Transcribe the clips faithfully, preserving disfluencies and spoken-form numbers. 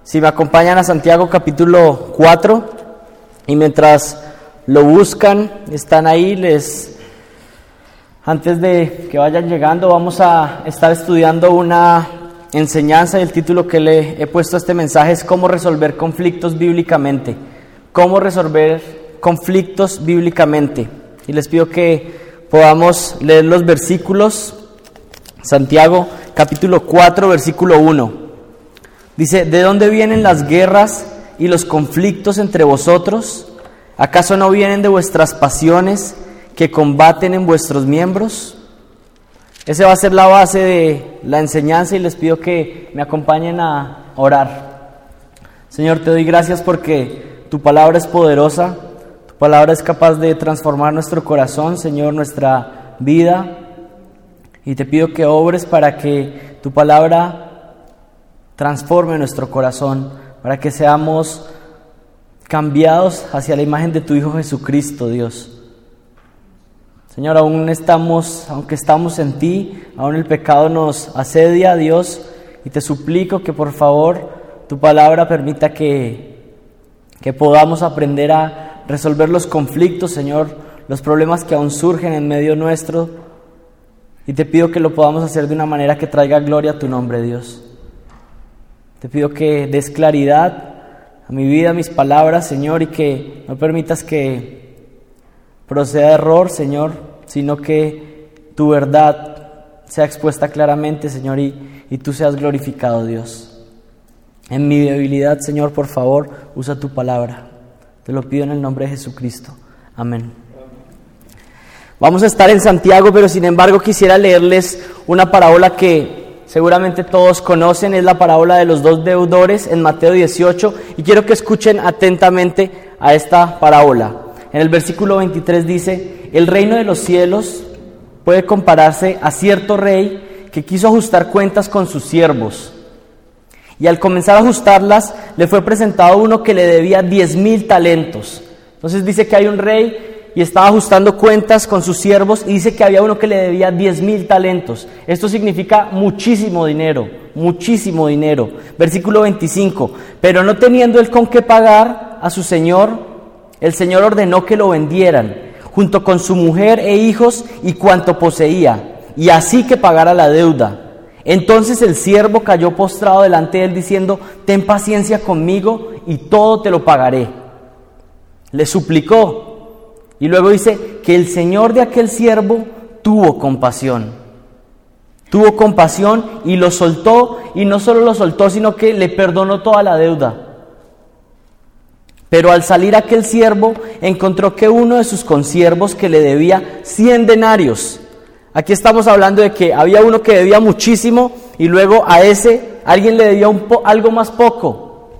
Si me acompañan a Santiago capítulo cuatro, y mientras lo buscan, están ahí, les antes de que vayan llegando, vamos a estar estudiando una enseñanza, y el título que le he puesto a este mensaje es cómo resolver conflictos bíblicamente. Cómo resolver conflictos bíblicamente. Y les pido que podamos leer los versículos. Santiago capítulo cuatro, versículo uno. Dice: ¿de dónde vienen las guerras y los conflictos entre vosotros? ¿Acaso no vienen de vuestras pasiones que combaten en vuestros miembros? Esa va a ser la base de la enseñanza, y les pido que me acompañen a orar. Señor, te doy gracias porque tu palabra es poderosa, tu palabra es capaz de transformar nuestro corazón, Señor, nuestra vida, y te pido que obres para que tu palabra transforme nuestro corazón, para que seamos cambiados hacia la imagen de tu Hijo Jesucristo, Dios. Señor, aún estamos, aunque estamos en ti, aún el pecado nos asedia, Dios, y te suplico que por favor tu palabra permita que, que podamos aprender a resolver los conflictos, Señor, los problemas que aún surgen en medio nuestro, y te pido que lo podamos hacer de una manera que traiga gloria a tu nombre, Dios. Te pido que des claridad a mi vida, a mis palabras, Señor, y que no permitas que proceda error, Señor, sino que tu verdad sea expuesta claramente, Señor, y, y tú seas glorificado, Dios. En mi debilidad, Señor, por favor, usa tu palabra. Te lo pido en el nombre de Jesucristo. Amén. Vamos a estar en Santiago, pero sin embargo quisiera leerles una parábola que seguramente todos conocen. Es la parábola de los dos deudores en Mateo dieciocho, y quiero que escuchen atentamente a esta parábola. En el versículo veintitrés dice: el reino de los cielos puede compararse a cierto rey que quiso ajustar cuentas con sus siervos, y al comenzar a ajustarlas le fue presentado uno que le debía diez mil talentos. Entonces dice que hay un rey y estaba ajustando cuentas con sus siervos, y dice que había uno que le debía diez mil talentos. Esto significa muchísimo dinero, muchísimo dinero. Versículo veinticinco, pero no teniendo él con qué pagar a su señor, el señor ordenó que lo vendieran, junto con su mujer e hijos y cuanto poseía, y así que pagara la deuda. Entonces el siervo cayó postrado delante de él, diciendo: ten paciencia conmigo y todo te lo pagaré. Le suplicó. Y luego dice que el señor de aquel siervo tuvo compasión. Tuvo compasión y lo soltó, y no solo lo soltó, sino que le perdonó toda la deuda. Pero al salir aquel siervo, encontró que uno de sus consiervos que le debía cien denarios. Aquí estamos hablando de que había uno que debía muchísimo, y luego a ese alguien le debía un po- algo más poco.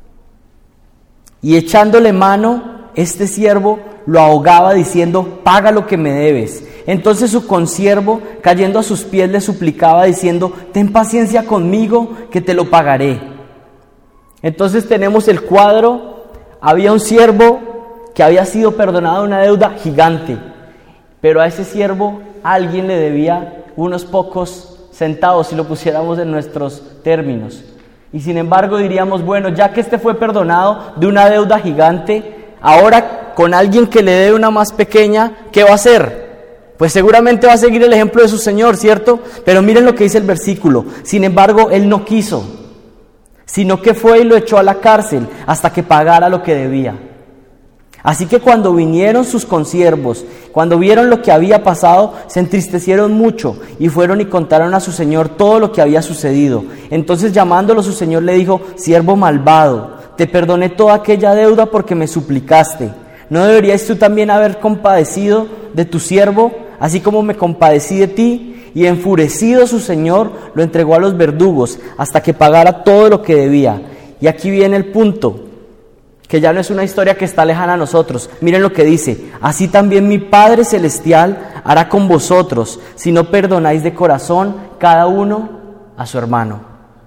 Y echándole mano, este siervo lo ahogaba diciendo: paga lo que me debes. Entonces su consiervo, cayendo a sus pies, le suplicaba diciendo: ten paciencia conmigo, que te lo pagaré. Entonces tenemos el cuadro. Había un siervo que había sido perdonado una deuda gigante, pero a ese siervo alguien le debía unos pocos centavos, si lo pusiéramos en nuestros términos. Y sin embargo diríamos: bueno, ya que este fue perdonado de una deuda gigante, ahora con alguien que le dé una más pequeña, ¿qué va a hacer? Pues seguramente va a seguir el ejemplo de su señor, ¿cierto? Pero miren lo que dice el versículo: sin embargo, él no quiso, sino que fue y lo echó a la cárcel hasta que pagara lo que debía. Así que cuando vinieron sus consiervos, cuando vieron lo que había pasado, se entristecieron mucho y fueron y contaron a su señor todo lo que había sucedido. Entonces, llamándolo, su señor le dijo: siervo malvado, te perdoné toda aquella deuda porque me suplicaste. ¿No deberías tú también haber compadecido de tu siervo, así como me compadecí de ti? Y enfurecido su señor, lo entregó a los verdugos hasta que pagara todo lo que debía. Y aquí viene el punto, que ya no es una historia que está lejana a nosotros. Miren lo que dice: así también mi Padre Celestial hará con vosotros, si no perdonáis de corazón cada uno a su hermano.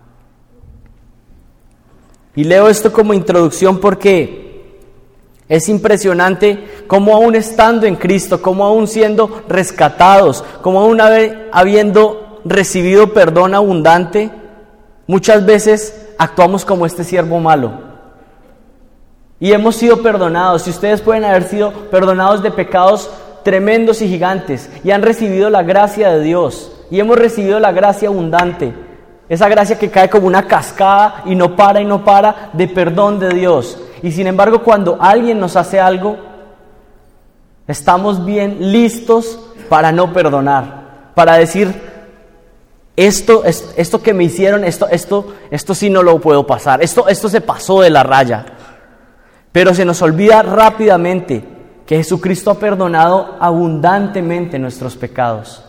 Y leo esto como introducción porque es impresionante cómo aún estando en Cristo, cómo aún siendo rescatados, cómo aún habiendo recibido perdón abundante, muchas veces actuamos como este siervo malo. Y hemos sido perdonados. Si ustedes pueden haber sido perdonados de pecados tremendos y gigantes y han recibido la gracia de Dios y hemos recibido la gracia abundante, esa gracia que cae como una cascada y no para y no para de perdón de Dios. Y sin embargo, cuando alguien nos hace algo, estamos bien listos para no perdonar, para decir, esto, esto que me hicieron, esto, esto, esto sí no lo puedo pasar, esto, esto se pasó de la raya. Pero se nos olvida rápidamente que Jesucristo ha perdonado abundantemente nuestros pecados.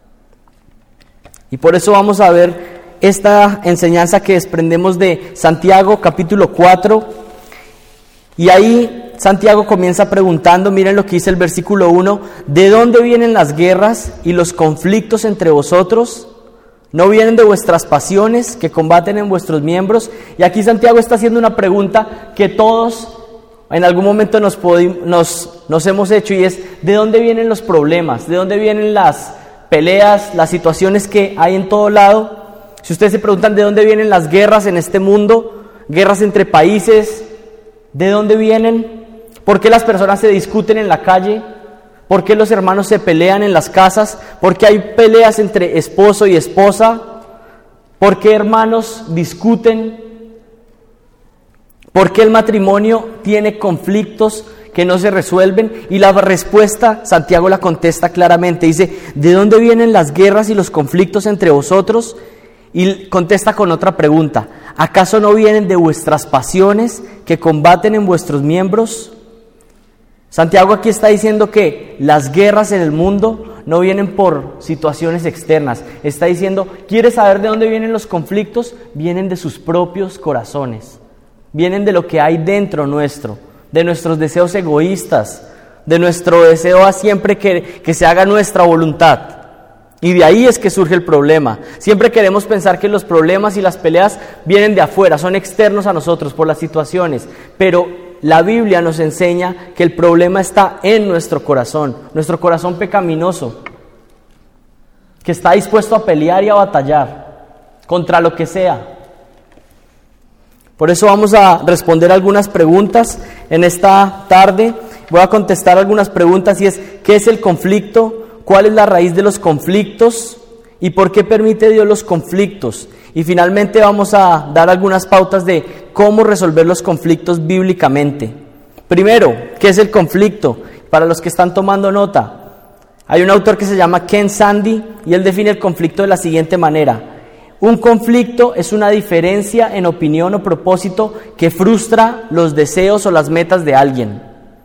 Y por eso vamos a ver esta enseñanza que desprendemos de Santiago capítulo cuatro. Y ahí Santiago comienza preguntando, miren lo que dice el versículo uno, ¿de dónde vienen las guerras y los conflictos entre vosotros? ¿No vienen de vuestras pasiones que combaten en vuestros miembros? Y aquí Santiago está haciendo una pregunta que todos en algún momento nos, podi- nos, nos hemos hecho, y es, ¿de dónde vienen los problemas? ¿De dónde vienen las peleas, las situaciones que hay en todo lado? Si ustedes se preguntan de dónde vienen las guerras en este mundo, guerras entre países, ¿de dónde vienen? ¿Por qué las personas se discuten en la calle? ¿Por qué los hermanos se pelean en las casas? ¿Por qué hay peleas entre esposo y esposa? ¿Por qué hermanos discuten? ¿Por qué el matrimonio tiene conflictos que no se resuelven? Y la respuesta, Santiago la contesta claramente, dice, ¿de dónde vienen las guerras y los conflictos entre vosotros? Y contesta con otra pregunta, ¿acaso no vienen de vuestras pasiones que combaten en vuestros miembros? Santiago aquí está diciendo que las guerras en el mundo no vienen por situaciones externas. Está diciendo, ¿quieres saber de dónde vienen los conflictos? Vienen de sus propios corazones. Vienen de lo que hay dentro nuestro, de nuestros deseos egoístas, de nuestro deseo a siempre que, que se haga nuestra voluntad. Y de ahí es que surge el problema. Siempre queremos pensar que los problemas y las peleas vienen de afuera, son externos a nosotros por las situaciones, pero la Biblia nos enseña que el problema está en nuestro corazón, nuestro corazón pecaminoso, que está dispuesto a pelear y a batallar contra lo que sea. Por eso vamos a responder algunas preguntas en esta tarde. Voy a contestar algunas preguntas y es, ¿qué es el conflicto? ¿Cuál es la raíz de los conflictos? ¿Y por qué permite Dios los conflictos? Y finalmente vamos a dar algunas pautas de cómo resolver los conflictos bíblicamente. Primero, ¿qué es el conflicto? Para los que están tomando nota, hay un autor que se llama Ken Sande y él define el conflicto de la siguiente manera. Un conflicto es una diferencia en opinión o propósito que frustra los deseos o las metas de alguien.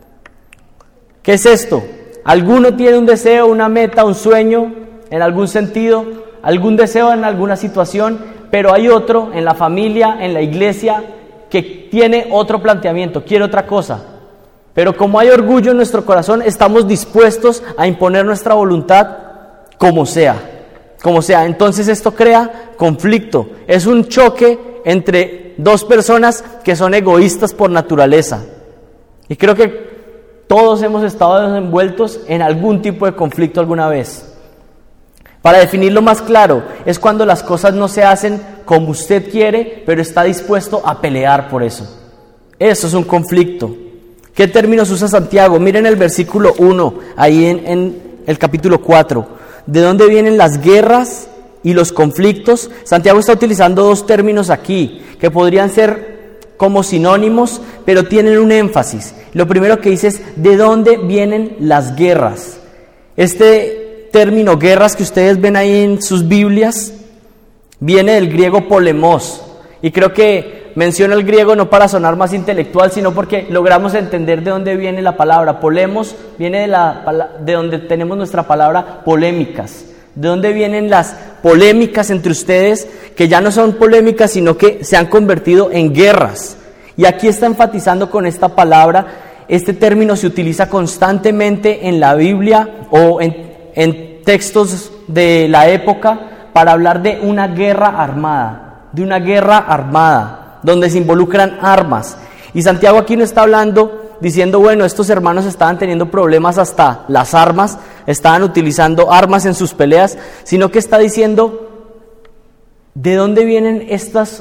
¿Qué es esto? Alguno tiene un deseo, una meta, un sueño en algún sentido, algún deseo en alguna situación, pero hay otro en la familia, en la iglesia, que tiene otro planteamiento, quiere otra cosa. Pero como hay orgullo en nuestro corazón, estamos dispuestos a imponer nuestra voluntad como sea, como sea. Entonces esto crea conflicto. Es un choque entre dos personas que son egoístas por naturaleza. Y creo que todos hemos estado envueltos en algún tipo de conflicto alguna vez. Para definirlo más claro, es cuando las cosas no se hacen como usted quiere, pero está dispuesto a pelear por eso. Eso es un conflicto. ¿Qué términos usa Santiago? Miren el versículo uno, ahí en, en el capítulo cuatro. ¿De dónde vienen las guerras y los conflictos? Santiago está utilizando dos términos aquí, que podrían ser como sinónimos, pero tienen un énfasis. Lo primero que dice es, ¿de dónde vienen las guerras? Este término guerras que ustedes ven ahí en sus Biblias viene del griego polemos, y creo que menciono el griego no para sonar más intelectual, sino porque logramos entender de dónde viene la palabra. Polemos viene de, la, de donde tenemos nuestra palabra polémicas, de dónde vienen las polémicas entre ustedes, que ya no son polémicas sino que se han convertido en guerras. Y aquí está enfatizando con esta palabra. Este término se utiliza constantemente en la Biblia o en en textos de la época para hablar de una guerra armada, de una guerra armada, donde se involucran armas. Y Santiago aquí no está hablando diciendo, bueno, estos hermanos estaban teniendo problemas hasta las armas, estaban utilizando armas en sus peleas, sino que está diciendo, ¿de dónde vienen estas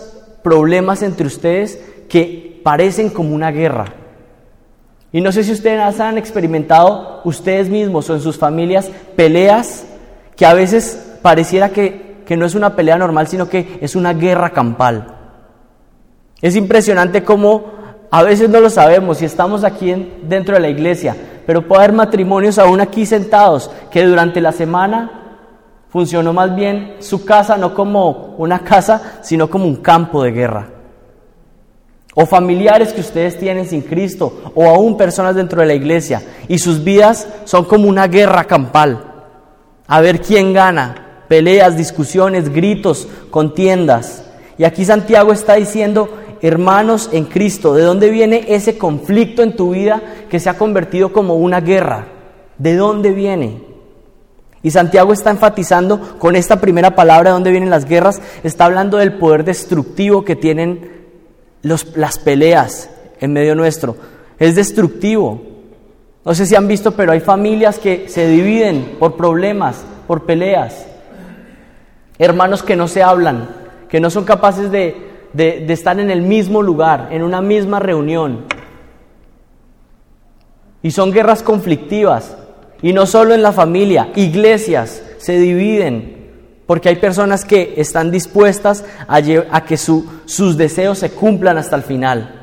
problemas entre ustedes que parecen como una guerra. Y no sé si ustedes han experimentado ustedes mismos o en sus familias peleas que a veces pareciera que, que no es una pelea normal, sino que es una guerra campal. Es impresionante cómo a veces no lo sabemos y estamos aquí en, dentro de la iglesia, pero puede haber matrimonios aún aquí sentados que durante la semana funcionó más bien su casa no como una casa, sino como un campo de guerra. O familiares que ustedes tienen sin Cristo, o aún personas dentro de la iglesia, y sus vidas son como una guerra campal. A ver quién gana, peleas, discusiones, gritos, contiendas. Y aquí Santiago está diciendo, hermanos en Cristo, ¿de dónde viene ese conflicto en tu vida que se ha convertido como una guerra? ¿De dónde viene? Y Santiago está enfatizando con esta primera palabra de dónde vienen las guerras, está hablando del poder destructivo que tienen los, las peleas en medio nuestro. Es destructivo. No sé si han visto, pero hay familias que se dividen por problemas, por peleas. Hermanos que no se hablan, que no son capaces de, de, de estar en el mismo lugar, en una misma reunión. Y son guerras conflictivas. Y no solo en la familia, iglesias se dividen porque hay personas que están dispuestas a, lle- a que su, sus deseos se cumplan hasta el final.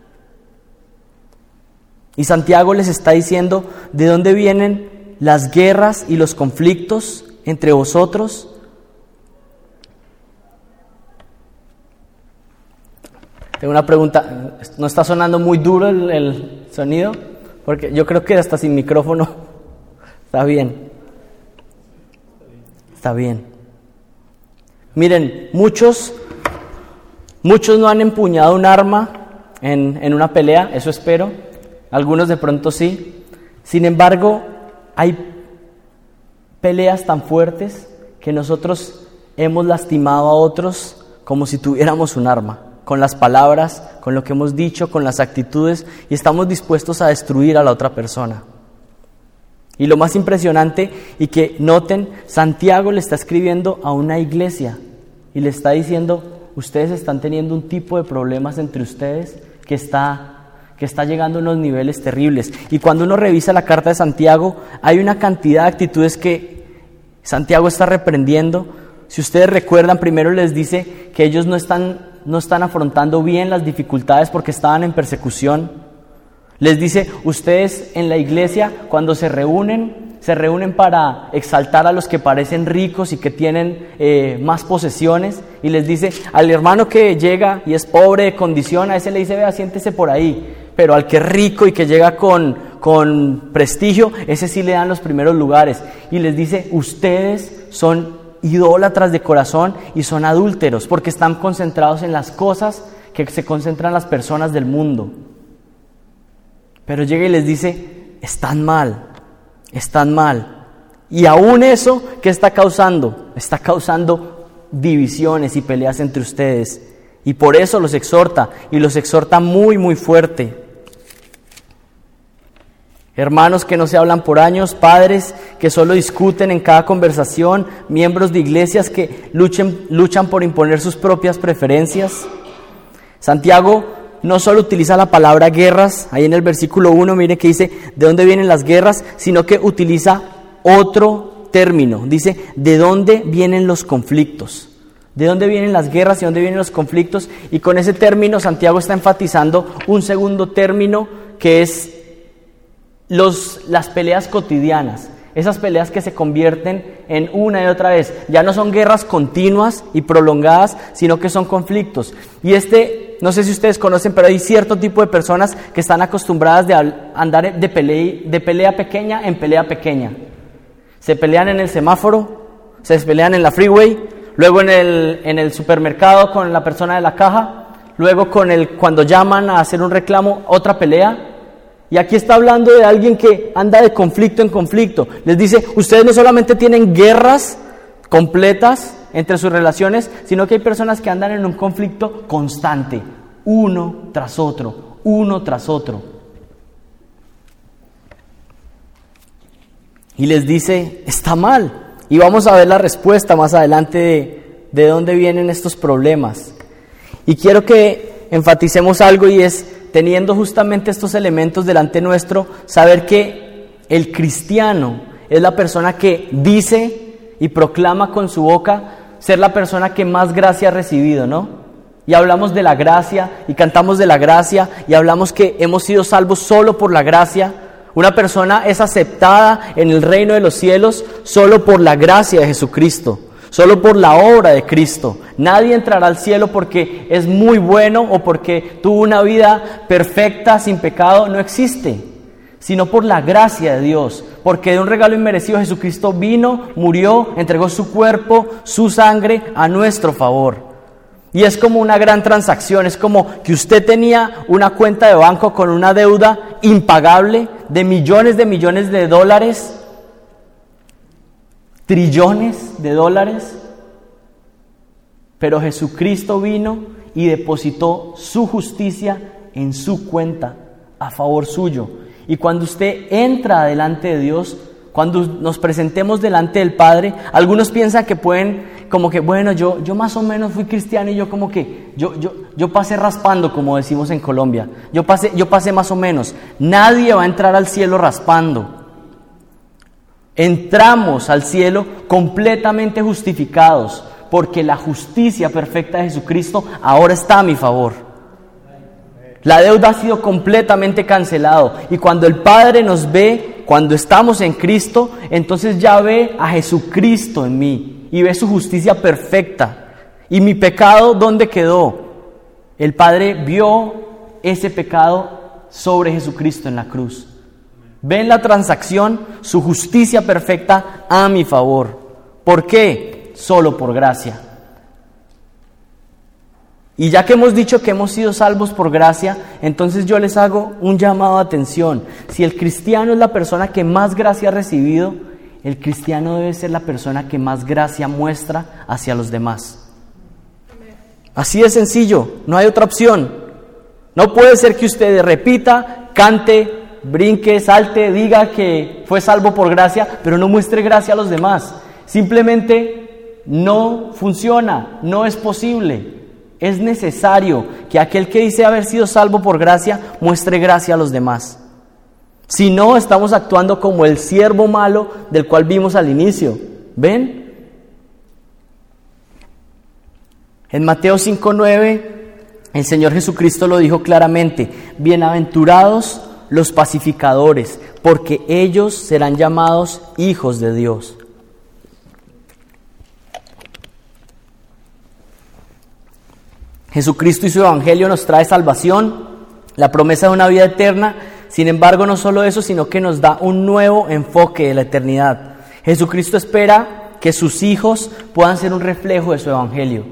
Y Santiago les está diciendo de dónde vienen las guerras y los conflictos entre vosotros. Tengo una pregunta, ¿no está sonando muy duro el, el sonido? Porque yo creo que hasta sin micrófono está bien. Está bien. Miren, muchos, muchos no han empuñado un arma en, en una pelea, eso espero. Algunos de pronto sí. Sin embargo, hay peleas tan fuertes que nosotros hemos lastimado a otros como si tuviéramos un arma, con las palabras, con lo que hemos dicho, con las actitudes, y estamos dispuestos a destruir a la otra persona. Y lo más impresionante, y que noten, Santiago le está escribiendo a una iglesia y le está diciendo, ustedes están teniendo un tipo de problemas entre ustedes que está, que está llegando a unos niveles terribles. Y cuando uno revisa la carta de Santiago, hay una cantidad de actitudes que Santiago está reprendiendo. Si ustedes recuerdan, primero les dice que ellos no están, no están afrontando bien las dificultades porque estaban en persecución. Les dice, ustedes en la iglesia, cuando se reúnen, se reúnen para exaltar a los que parecen ricos y que tienen eh, más posesiones. Y les dice, al hermano que llega y es pobre de condición, a ese le dice, vea, siéntese por ahí. Pero al que es rico y que llega con, con prestigio, ese sí le dan los primeros lugares. Y les dice, ustedes son idólatras de corazón y son adúlteros, porque están concentrados en las cosas que se concentran las personas del mundo. Pero llega y les dice, están mal, están mal. Y aún eso, ¿qué está causando? Está causando divisiones y peleas entre ustedes. Y por eso los exhorta, y los exhorta muy, muy fuerte. Hermanos que no se hablan por años, padres que solo discuten en cada conversación, miembros de iglesias que luchen, luchan por imponer sus propias preferencias. Santiago no solo utiliza la palabra guerras, ahí en el versículo uno, mire que dice, ¿de dónde vienen las guerras? Sino que utiliza otro término, dice, ¿de dónde vienen los conflictos? ¿De dónde vienen las guerras y dónde vienen los conflictos? Y con ese término Santiago está enfatizando un segundo término que es los, las peleas cotidianas. Esas peleas que se convierten en una y otra vez. Ya no son guerras continuas y prolongadas, sino que son conflictos. Y este, no sé si ustedes conocen, pero hay cierto tipo de personas que están acostumbradas de andar de pelea, de pelea pequeña en pelea pequeña. Se pelean en el semáforo, se pelean en la freeway, luego en el, en el supermercado con la persona de la caja, luego con el, cuando llaman a hacer un reclamo, otra pelea. Y aquí está hablando de alguien que anda de conflicto en conflicto. Les dice, ustedes no solamente tienen guerras completas entre sus relaciones, sino que hay personas que andan en un conflicto constante, uno tras otro, uno tras otro. Y les dice, está mal. Y vamos a ver la respuesta más adelante de, de dónde vienen estos problemas. Y quiero que enfaticemos algo, y es, teniendo justamente estos elementos delante nuestro, saber que el cristiano es la persona que dice y proclama con su boca ser la persona que más gracia ha recibido, ¿no? Y hablamos de la gracia, y cantamos de la gracia, y hablamos que hemos sido salvos solo por la gracia. Una persona es aceptada en el reino de los cielos solo por la gracia de Jesucristo, solo por la obra de Cristo. Nadie entrará al cielo porque es muy bueno o porque tuvo una vida perfecta, sin pecado. No existe, sino por la gracia de Dios, porque de un regalo inmerecido Jesucristo vino, murió, entregó su cuerpo, su sangre a nuestro favor. Y es como una gran transacción, es como que usted tenía una cuenta de banco con una deuda impagable de millones de millones de dólares, trillones de dólares, pero Jesucristo vino y depositó su justicia en su cuenta a favor suyo. Y cuando usted entra delante de Dios, cuando nos presentemos delante del Padre, algunos piensan que pueden, como que, bueno, yo, yo más o menos fui cristiano y yo como que, yo, yo, yo pasé raspando, como decimos en Colombia. Yo pasé, yo pasé más o menos. Nadie va a entrar al cielo raspando. Entramos al cielo completamente justificados, porque la justicia perfecta de Jesucristo ahora está a mi favor. La deuda ha sido completamente cancelado, y cuando el Padre nos ve, cuando estamos en Cristo, entonces ya ve a Jesucristo en mí y ve su justicia perfecta. ¿Y mi pecado dónde quedó? El Padre vio ese pecado sobre Jesucristo en la cruz. Ven la transacción, su justicia perfecta a mi favor. ¿Por qué? Solo por gracia. Y ya que hemos dicho que hemos sido salvos por gracia, entonces yo les hago un llamado de atención. Si el cristiano es la persona que más gracia ha recibido, el cristiano debe ser la persona que más gracia muestra hacia los demás. Así de sencillo, no hay otra opción. No puede ser que usted repita, cante, brinque, salte, diga que fue salvo por gracia, pero no muestre gracia a los demás. Simplemente no funciona, no es posible. Es necesario que aquel que dice haber sido salvo por gracia muestre gracia a los demás. Si no, estamos actuando como el siervo malo del cual vimos al inicio. ¿Ven? En Mateo cinco nueve, el Señor Jesucristo lo dijo claramente: bienaventurados los pacificadores, porque ellos serán llamados hijos de Dios. Jesucristo y su evangelio nos trae salvación, la promesa de una vida eterna. Sin embargo, no solo eso, sino que nos da un nuevo enfoque de la eternidad. Jesucristo espera que sus hijos puedan ser un reflejo de su evangelio.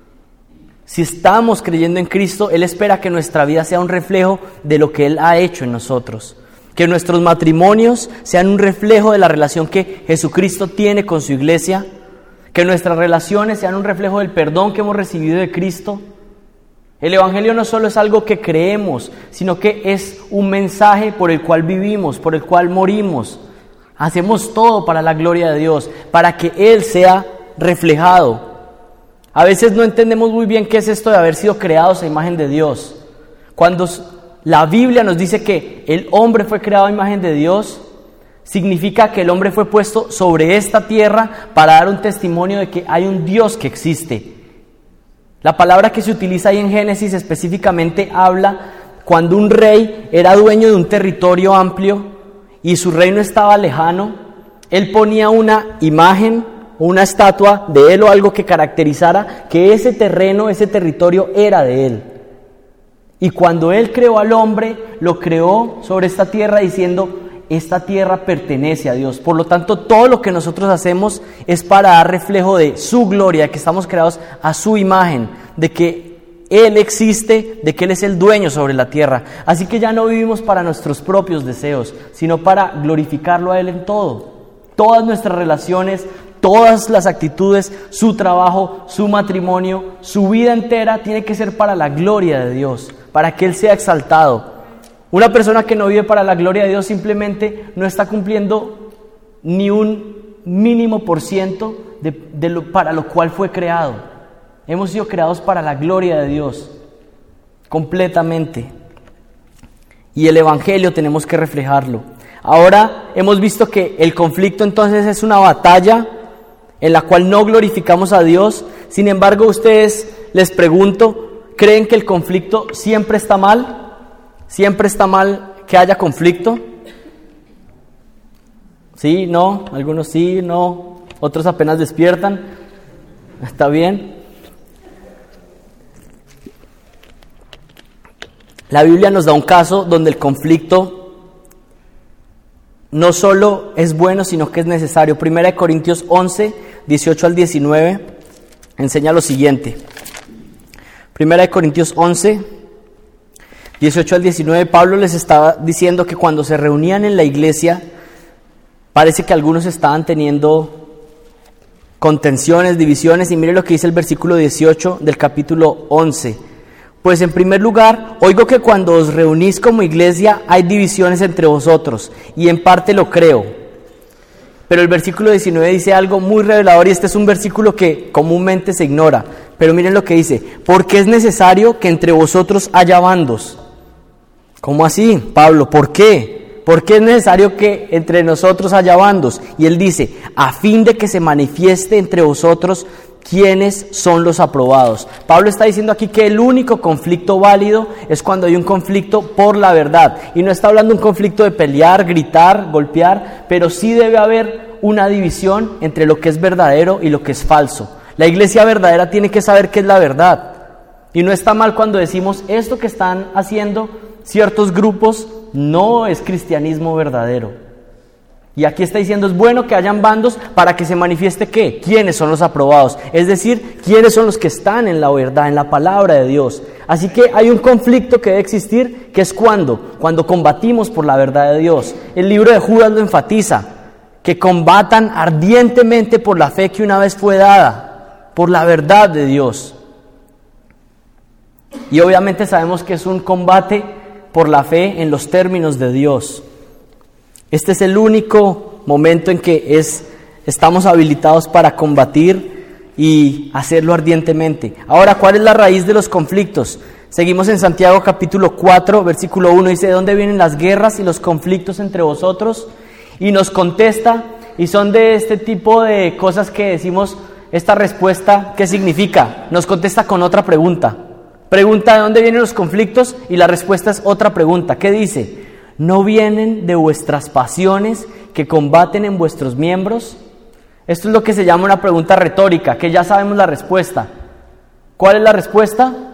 Si estamos creyendo en Cristo, Él espera que nuestra vida sea un reflejo de lo que Él ha hecho en nosotros. Que nuestros matrimonios sean un reflejo de la relación que Jesucristo tiene con su iglesia. Que nuestras relaciones sean un reflejo del perdón que hemos recibido de Cristo. El evangelio no solo es algo que creemos, sino que es un mensaje por el cual vivimos, por el cual morimos. Hacemos todo para la gloria de Dios, para que Él sea reflejado. A veces no entendemos muy bien qué es esto de haber sido creados a imagen de Dios. Cuando la Biblia nos dice que el hombre fue creado a imagen de Dios, significa que el hombre fue puesto sobre esta tierra para dar un testimonio de que hay un Dios que existe. La palabra que se utiliza ahí en Génesis específicamente habla cuando un rey era dueño de un territorio amplio y su reino estaba lejano. Él ponía una imagen, una estatua de él o algo que caracterizara que ese terreno, ese territorio era de él. Y cuando él creó al hombre, lo creó sobre esta tierra diciendo: esta tierra pertenece a Dios. Por lo tanto, todo lo que nosotros hacemos es para dar reflejo de su gloria, de que estamos creados a su imagen, de que Él existe, de que Él es el dueño sobre la tierra. Así que ya no vivimos para nuestros propios deseos, sino para glorificarlo a Él en todo. Todas nuestras relaciones, todas las actitudes, su trabajo, su matrimonio, su vida entera tiene que ser para la gloria de Dios, para que Él sea exaltado. Una persona que no vive para la gloria de Dios simplemente no está cumpliendo ni un mínimo por ciento de, de lo, para lo cual fue creado. Hemos sido creados para la gloria de Dios, completamente. Y el Evangelio tenemos que reflejarlo. Ahora hemos visto que el conflicto entonces es una batalla en la cual no glorificamos a Dios. Sin embargo, ustedes, les pregunto, ¿creen que el conflicto siempre está mal? ¿Siempre está mal que haya conflicto? ¿Sí? ¿No? Algunos sí, no. Otros apenas despiertan. ¿Está bien? La Biblia nos da un caso donde el conflicto no solo es bueno, sino que es necesario. Primera de Corintios once, dieciocho al diecinueve, enseña lo siguiente. Primera de Corintios once, dieciocho al diecinueve, Pablo les estaba diciendo que cuando se reunían en la iglesia, parece que algunos estaban teniendo contenciones, divisiones, y mire lo que dice el versículo dieciocho del capítulo once. Pues en primer lugar, oigo que cuando os reunís como iglesia hay divisiones entre vosotros, y en parte lo creo. Pero el versículo diecinueve dice algo muy revelador, y este es un versículo que comúnmente se ignora. Pero miren lo que dice: porque es necesario que entre vosotros haya bandos. ¿Cómo así, Pablo? ¿Por qué? ¿Por qué es necesario que entre nosotros haya bandos? Y él dice: a fin de que se manifieste entre vosotros quiénes son los aprobados. Pablo está diciendo aquí que el único conflicto válido es cuando hay un conflicto por la verdad. Y no está hablando de un conflicto de pelear, gritar, golpear, pero sí debe haber una división entre lo que es verdadero y lo que es falso. La iglesia verdadera tiene que saber qué es la verdad. Y no está mal cuando decimos esto que están haciendo ciertos grupos no es cristianismo verdadero. Y aquí está diciendo, es bueno que hayan bandos para que se manifieste ¿qué? ¿Quiénes son los aprobados? Es decir, ¿quiénes son los que están en la verdad, en la palabra de Dios? Así que hay un conflicto que debe existir, que es cuando, cuando combatimos por la verdad de Dios. El libro de Judas lo enfatiza, que combatan ardientemente por la fe que una vez fue dada, por la verdad de Dios. Y obviamente sabemos que es un combate por la fe en los términos de Dios. Este es el único momento en que es, estamos habilitados para combatir y hacerlo ardientemente. Ahora, ¿cuál es la raíz de los conflictos? Seguimos en Santiago capítulo cuatro, versículo uno, dice: ¿de dónde vienen las guerras y los conflictos entre vosotros? Y nos contesta, y son de este tipo de cosas que decimos, esta respuesta, ¿qué significa? Nos contesta con otra pregunta. Pregunta: ¿de dónde vienen los conflictos? Y la respuesta es otra pregunta. ¿Qué dice? ¿No vienen de vuestras pasiones que combaten en vuestros miembros? Esto es lo que se llama una pregunta retórica, que ya sabemos la respuesta. ¿Cuál es la respuesta?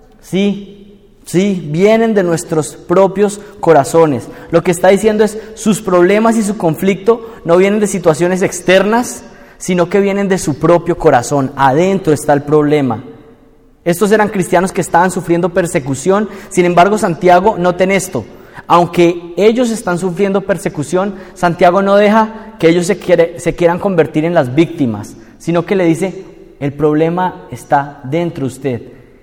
Sí, sí, vienen de nuestros propios corazones. Lo que está diciendo es, sus problemas y su conflicto no vienen de situaciones externas, sino que vienen de su propio corazón. Adentro está el problema. Estos eran cristianos que estaban sufriendo persecución. Sin embargo, Santiago, noten esto: aunque ellos están sufriendo persecución, Santiago no deja que ellos se, quiere, se quieran convertir en las víctimas, sino que le dice, el problema está dentro de usted.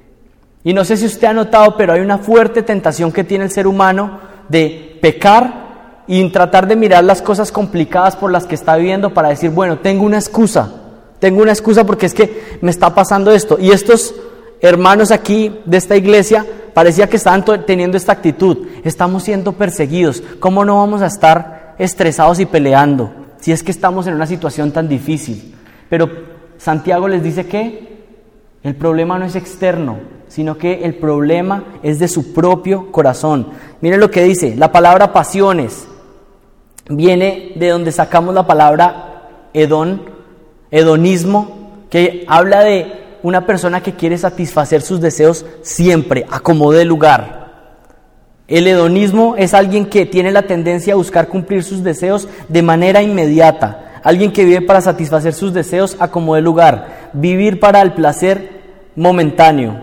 Y no sé si usted ha notado, pero hay una fuerte tentación que tiene el ser humano de pecar y tratar de mirar las cosas complicadas por las que está viviendo para decir, bueno, tengo una excusa, tengo una excusa porque es que me está pasando esto. Y estos hermanos aquí de esta iglesia parecía que estaban to- teniendo esta actitud. Estamos siendo perseguidos. ¿Cómo no vamos a estar estresados y peleando si es que estamos en una situación tan difícil? Pero Santiago les dice que el problema no es externo, sino que el problema es de su propio corazón. Miren lo que dice, la palabra pasiones viene de donde sacamos la palabra hedón, hedonismo, que habla de una persona que quiere satisfacer sus deseos siempre, a como dé lugar. El hedonismo es alguien que tiene la tendencia a buscar cumplir sus deseos de manera inmediata. Alguien que vive para satisfacer sus deseos a como dé lugar. Vivir para el placer momentáneo.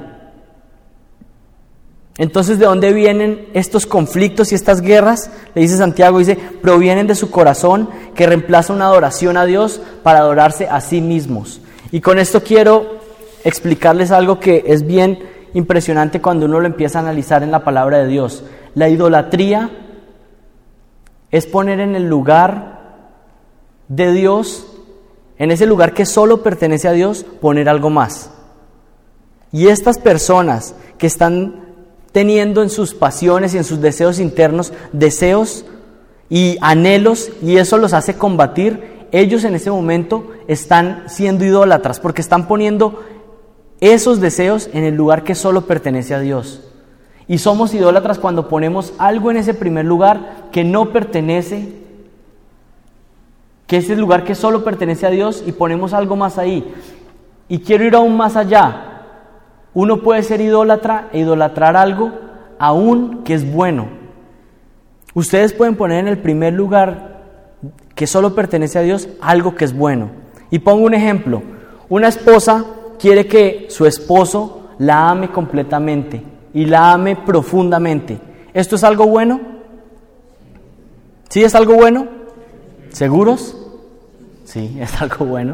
Entonces, ¿de dónde vienen estos conflictos y estas guerras? Le dice Santiago, dice, provienen de su corazón que reemplaza una adoración a Dios para adorarse a sí mismos. Y con esto quiero explicarles algo que es bien impresionante cuando uno lo empieza a analizar en la palabra de Dios. La idolatría es poner en el lugar de Dios, en ese lugar que solo pertenece a Dios, poner algo más. Y estas personas que están teniendo en sus pasiones y en sus deseos internos, deseos y anhelos, y eso los hace combatir, ellos en ese momento están siendo idólatras, porque están poniendo esos deseos en el lugar que solo pertenece a Dios. Y somos idólatras cuando ponemos algo en ese primer lugar que no pertenece, que es el lugar que solo pertenece a Dios, y ponemos algo más ahí. Y quiero ir aún más allá. Uno puede ser idólatra e idolatrar algo aún que es bueno. Ustedes pueden poner en el primer lugar que solo pertenece a Dios algo que es bueno. Y pongo un ejemplo. Una esposa quiere que su esposo la ame completamente y la ame profundamente. ¿Esto es algo bueno? ¿Sí es algo bueno? ¿Seguros? Sí, es algo bueno.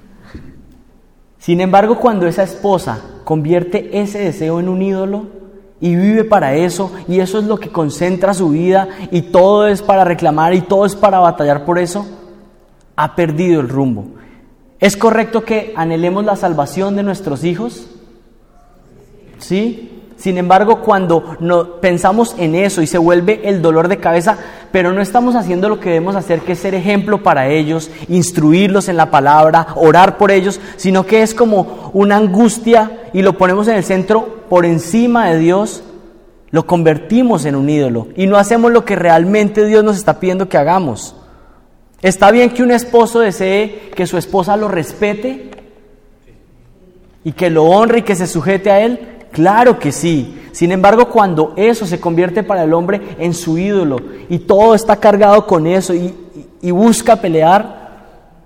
Sin embargo, cuando esa esposa convierte ese deseo en un ídolo y vive para eso, y eso es lo que concentra su vida, y todo es para reclamar y todo es para batallar por eso, ha perdido el rumbo. ¿Es correcto que anhelemos la salvación de nuestros hijos? ¿Sí? Sin embargo, cuando no, pensamos en eso y se vuelve el dolor de cabeza, pero no estamos haciendo lo que debemos hacer, que es ser ejemplo para ellos, instruirlos en la palabra, orar por ellos, sino que es como una angustia y lo ponemos en el centro por encima de Dios, lo convertimos en un ídolo y no hacemos lo que realmente Dios nos está pidiendo que hagamos. ¿Está bien que un esposo desee que su esposa lo respete y que lo honre y que se sujete a él? Claro que sí. Sin embargo, cuando eso se convierte para el hombre en su ídolo y todo está cargado con eso y, y, y busca pelear,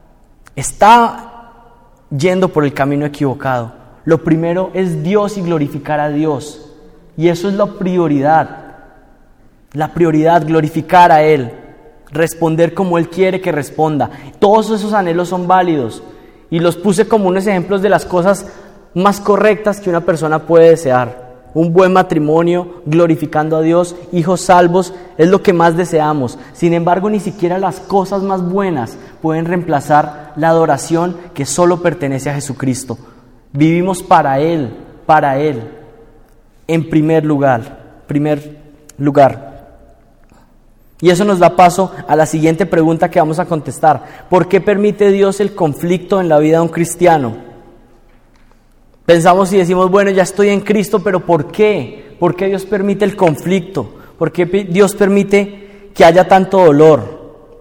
está yendo por el camino equivocado. Lo primero es Dios y glorificar a Dios. Y eso es la prioridad. La prioridad, glorificar a Él. Responder como Él quiere que responda. Todos esos anhelos son válidos. Y los puse como unos ejemplos de las cosas más correctas que una persona puede desear. Un buen matrimonio, glorificando a Dios, hijos salvos, es lo que más deseamos. Sin embargo, ni siquiera las cosas más buenas pueden reemplazar la adoración que solo pertenece a Jesucristo. Vivimos para Él, para Él, en primer lugar, primer lugar. Y eso nos da paso a la siguiente pregunta que vamos a contestar. ¿Por qué permite Dios el conflicto en la vida de un cristiano? Pensamos y decimos, bueno, ya estoy en Cristo, pero ¿por qué? ¿Por qué Dios permite el conflicto? ¿Por qué Dios permite que haya tanto dolor?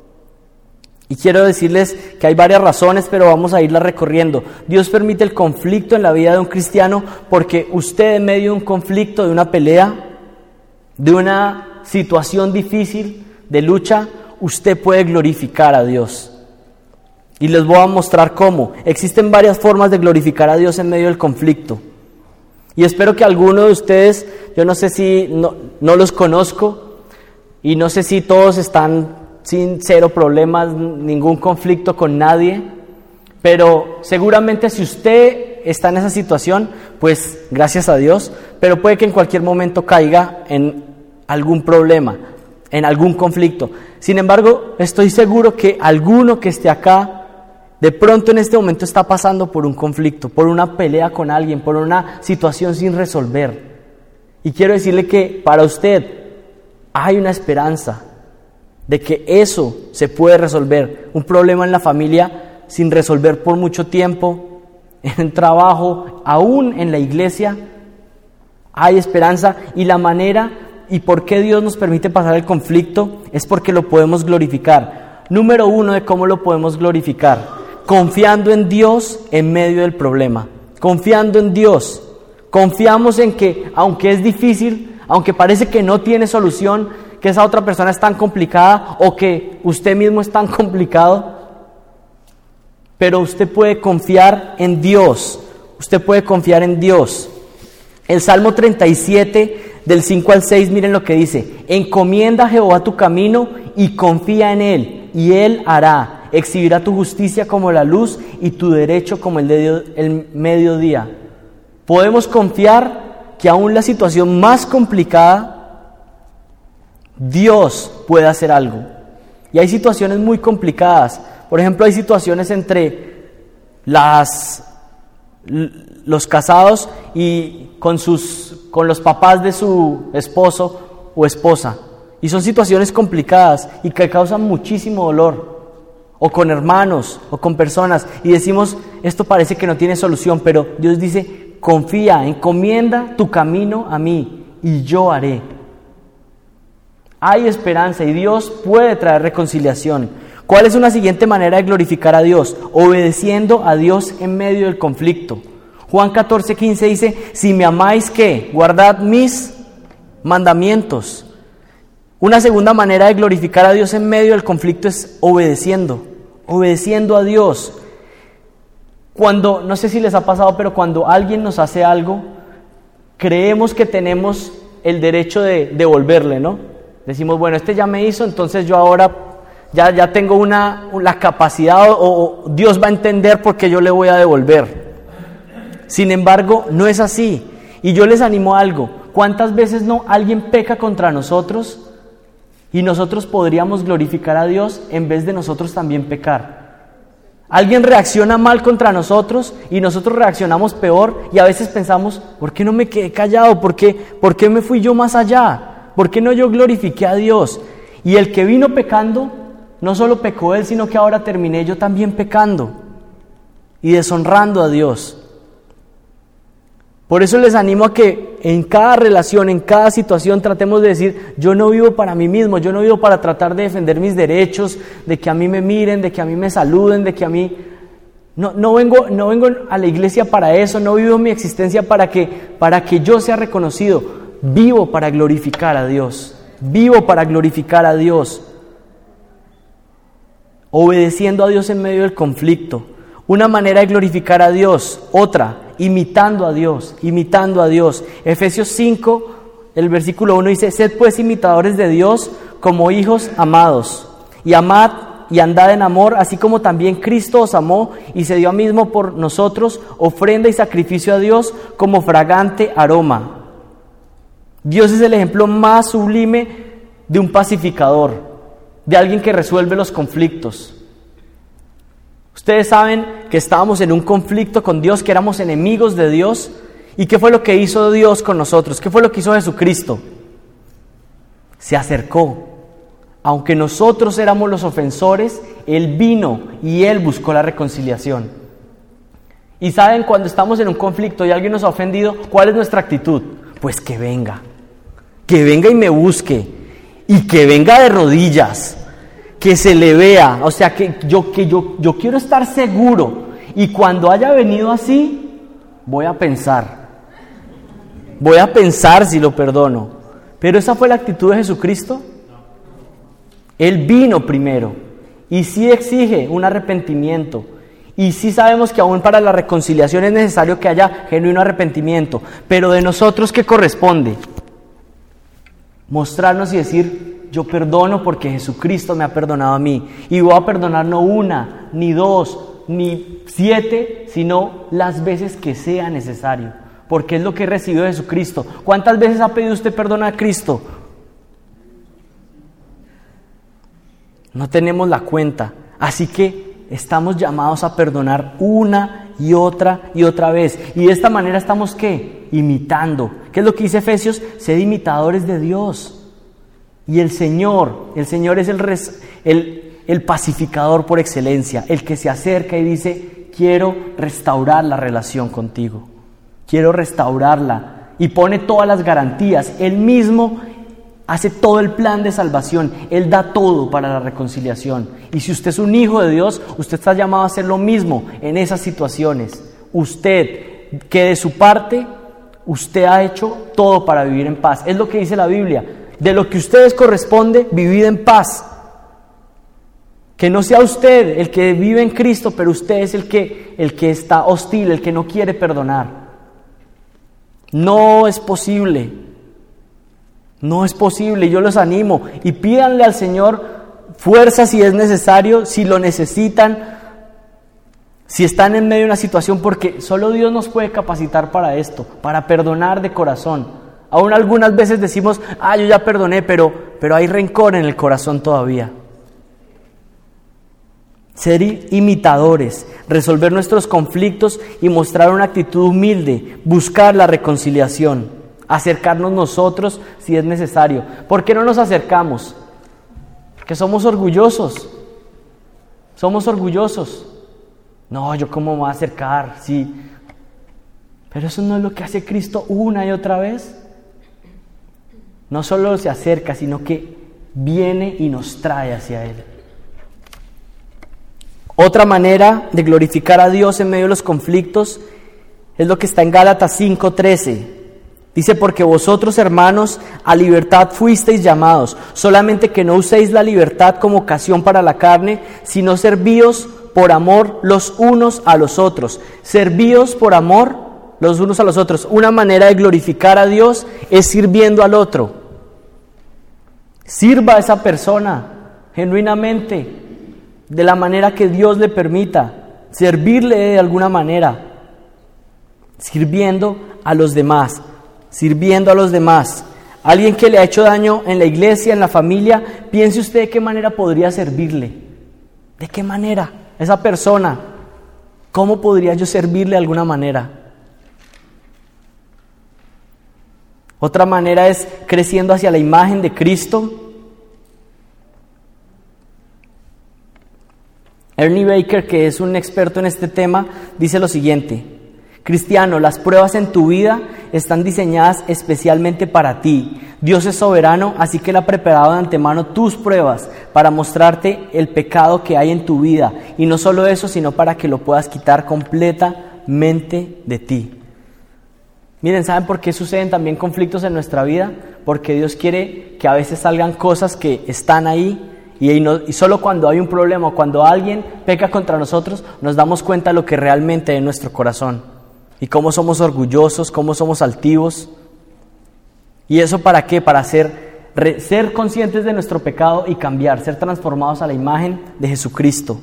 Y quiero decirles que hay varias razones, pero vamos a irlas recorriendo. Dios permite el conflicto en la vida de un cristiano porque usted, en medio de un conflicto, de una pelea, de una situación difícil, de lucha, usted puede glorificar a Dios. Y les voy a mostrar cómo. Existen varias formas de glorificar a Dios en medio del conflicto. Y espero que alguno de ustedes, yo no sé si no, no los conozco, y no sé si todos están sin cero problemas, ningún conflicto con nadie, pero seguramente si usted está en esa situación, pues gracias a Dios, pero puede que en cualquier momento caiga en algún problema, en algún conflicto. Sin embargo, estoy seguro que alguno que esté acá, de pronto en este momento está pasando por un conflicto, por una pelea con alguien, por una situación sin resolver. Y quiero decirle que para usted hay una esperanza de que eso se puede resolver. Un problema en la familia sin resolver por mucho tiempo, en el trabajo, aún en la iglesia, hay esperanza. Y la manera y por qué Dios nos permite pasar el conflicto es porque lo podemos glorificar. Número uno de cómo lo podemos glorificar: confiando en Dios en medio del problema. Confiando en Dios. Confiamos en que, aunque es difícil, aunque parece que no tiene solución, que esa otra persona es tan complicada o que usted mismo es tan complicado, pero usted puede confiar en Dios. Usted puede confiar en Dios. El Salmo treinta y siete, del cinco al seis, miren lo que dice: encomienda a Jehová tu camino y confía en Él, y Él hará. Exhibirá tu justicia como la luz y tu derecho como el, de, el mediodía. Podemos confiar que aún la situación más complicada, Dios puede hacer algo. Y hay situaciones muy complicadas. Por ejemplo, hay situaciones entre las los casados y con, sus, con los papás de su esposo o esposa. Y son situaciones complicadas y que causan muchísimo dolor. O con hermanos, o con personas. Y decimos, esto parece que no tiene solución, pero Dios dice, confía, encomienda tu camino a mí y yo haré. Hay esperanza y Dios puede traer reconciliación. ¿Cuál es una siguiente manera de glorificar a Dios? Obedeciendo a Dios en medio del conflicto. Juan catorce quince dice, si me amáis, ¿qué? Guardad mis mandamientos. Una segunda manera de glorificar a Dios en medio del conflicto es obedeciendo, obedeciendo a Dios. Cuando, no sé si les ha pasado, pero cuando alguien nos hace algo, creemos que tenemos el derecho de devolverle, ¿no? Decimos, bueno, este ya me hizo, entonces yo ahora ya, ya tengo una, la capacidad o, o Dios va a entender por qué yo le voy a devolver. Sin embargo, no es así. Y yo les animo a algo. ¿Cuántas veces no alguien peca contra nosotros y nosotros podríamos glorificar a Dios en vez de nosotros también pecar? Alguien reacciona mal contra nosotros y nosotros reaccionamos peor y a veces pensamos, ¿por qué no me quedé callado? ¿Por qué, por qué me fui yo más allá? ¿Por qué no yo glorifiqué a Dios? Y el que vino pecando, no solo pecó él, sino que ahora terminé yo también pecando y deshonrando a Dios. Por eso les animo a que en cada relación, en cada situación tratemos de decir, yo no vivo para mí mismo, yo no vivo para tratar de defender mis derechos, de que a mí me miren, de que a mí me saluden, de que a mí... No, no, vengo, no vengo a la iglesia para eso, no vivo mi existencia para que, para que yo sea reconocido. Vivo para glorificar a Dios, vivo para glorificar a Dios, obedeciendo a Dios en medio del conflicto. Una manera de glorificar a Dios, otra, imitando a Dios, imitando a Dios. Efesios cinco, el versículo uno dice, sed pues imitadores de Dios como hijos amados, y amad y andad en amor, así como también Cristo os amó y se dio a mismo por nosotros, ofrenda y sacrificio a Dios como fragante aroma. Dios es el ejemplo más sublime de un pacificador, de alguien que resuelve los conflictos. Ustedes saben que estábamos en un conflicto con Dios, que éramos enemigos de Dios. ¿Y qué fue lo que hizo Dios con nosotros? ¿Qué fue lo que hizo Jesucristo? Se acercó. Aunque nosotros éramos los ofensores, Él vino y Él buscó la reconciliación. Y saben, cuando estamos en un conflicto y alguien nos ha ofendido, ¿cuál es nuestra actitud? Pues que venga, que venga y me busque, y que venga de rodillas, que se le vea, o sea, que yo, que yo, yo quiero estar seguro, y cuando haya venido así, voy a pensar, voy a pensar si lo perdono. Pero esa fue la actitud de Jesucristo. Él vino primero, y sí exige un arrepentimiento, y sí sabemos que aún para la reconciliación es necesario que haya genuino arrepentimiento, pero de nosotros, ¿qué corresponde? Mostrarnos y decir, yo perdono porque Jesucristo me ha perdonado a mí, y voy a perdonar no una, ni dos, ni siete, sino las veces que sea necesario, porque es lo que he recibido de Jesucristo. ¿Cuántas veces ha pedido usted perdón a Cristo? No tenemos la cuenta, así que estamos llamados a perdonar una y otra y otra vez. Y de esta manera estamos, ¿qué? Imitando. ¿Qué es lo que dice Efesios? Sed imitadores de Dios. Y el Señor, el Señor es el, res, el, el pacificador por excelencia, el que se acerca y dice, quiero restaurar la relación contigo. Quiero restaurarla. Y pone todas las garantías. Él mismo hace todo el plan de salvación. Él da todo para la reconciliación. Y si usted es un hijo de Dios, usted está llamado a hacer lo mismo en esas situaciones. Usted, que de su parte, usted ha hecho todo para vivir en paz. Es lo que dice la Biblia. De lo que a ustedes corresponde, vivid en paz. Que no sea usted el que vive en Cristo, pero usted es el que, el que está hostil, el que no quiere perdonar. No es posible. No es posible, yo los animo y pídanle al Señor fuerza si es necesario, si lo necesitan, si están en medio de una situación, porque solo Dios nos puede capacitar para esto, para perdonar de corazón. Aún algunas veces decimos, ah, yo ya perdoné, pero, pero hay rencor en el corazón todavía. ser imitadores, resolver nuestros conflictos y mostrar una actitud humilde, buscar la reconciliación, acercarnos nosotros si es necesario. ¿Por qué no nos acercamos? Porque somos orgullosos, somos orgullosos. No, ¿yo cómo me voy a acercar? Sí, pero eso no es lo que hace Cristo una y otra vez. No solo se acerca, sino que viene y nos trae hacia Él. Otra manera de glorificar a Dios en medio de los conflictos es lo que está en Gálatas cinco trece. Dice, porque vosotros, hermanos, a libertad fuisteis llamados, solamente que no uséis la libertad como ocasión para la carne, sino servíos por amor los unos a los otros. Servíos por amor los unos a los otros. Una manera de glorificar a Dios es sirviendo al otro. Sirva a esa persona genuinamente, de la manera que Dios le permita, servirle de alguna manera, sirviendo a los demás, sirviendo a los demás. Alguien que le ha hecho daño en la iglesia, en la familia, piense usted de qué manera podría servirle. ¿De qué manera? Esa persona, ¿cómo podría yo servirle de alguna manera? Otra manera es creciendo hacia la imagen de Cristo. Ernie Baker, que es un experto en este tema, dice lo siguiente: cristiano, las pruebas en tu vida están diseñadas especialmente para ti. Dios es soberano, así que Él ha preparado de antemano tus pruebas para mostrarte el pecado que hay en tu vida. Y no solo eso, sino para que lo puedas quitar completamente de ti. Miren, ¿saben por qué suceden también conflictos en nuestra vida? Porque Dios quiere que a veces salgan cosas que están ahí y, no, y solo cuando hay un problema, cuando alguien peca contra nosotros, nos damos cuenta de lo que realmente hay en nuestro corazón y cómo somos orgullosos, cómo somos altivos. ¿Y eso para qué? Para ser, re, ser conscientes de nuestro pecado y cambiar, ser transformados a la imagen de Jesucristo.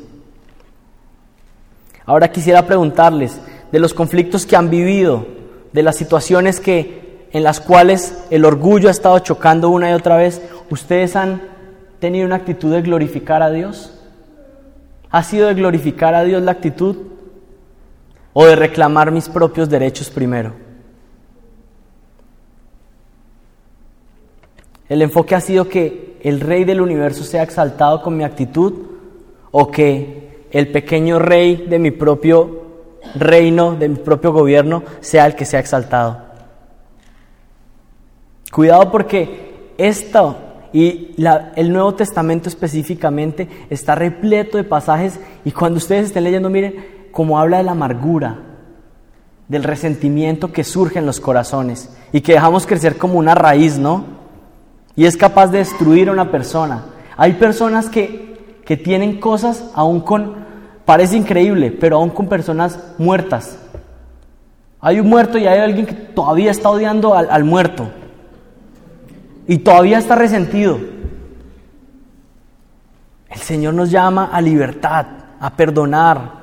Ahora quisiera preguntarles, de los conflictos que han vivido, de las situaciones que, en las cuales el orgullo ha estado chocando una y otra vez, ¿ustedes han tenido una actitud de glorificar a Dios? ¿Ha sido de glorificar a Dios la actitud? ¿O de reclamar mis propios derechos primero? ¿El enfoque ha sido que el Rey del universo sea exaltado con mi actitud? ¿O que el pequeño rey de mi propio reino, de mi propio gobierno, sea el que sea exaltado? Cuidado, porque esto y la, el Nuevo Testamento específicamente está repleto de pasajes, y cuando ustedes estén leyendo, miren cómo habla de la amargura, del resentimiento que surge en los corazones y que dejamos crecer como una raíz, ¿no? Y es capaz de destruir a una persona. Hay personas que, que tienen cosas aún con, parece increíble, pero aún con personas muertas. Hay un muerto y hay alguien que todavía está odiando al, al muerto y todavía está resentido. El Señor nos llama a libertad, a perdonar.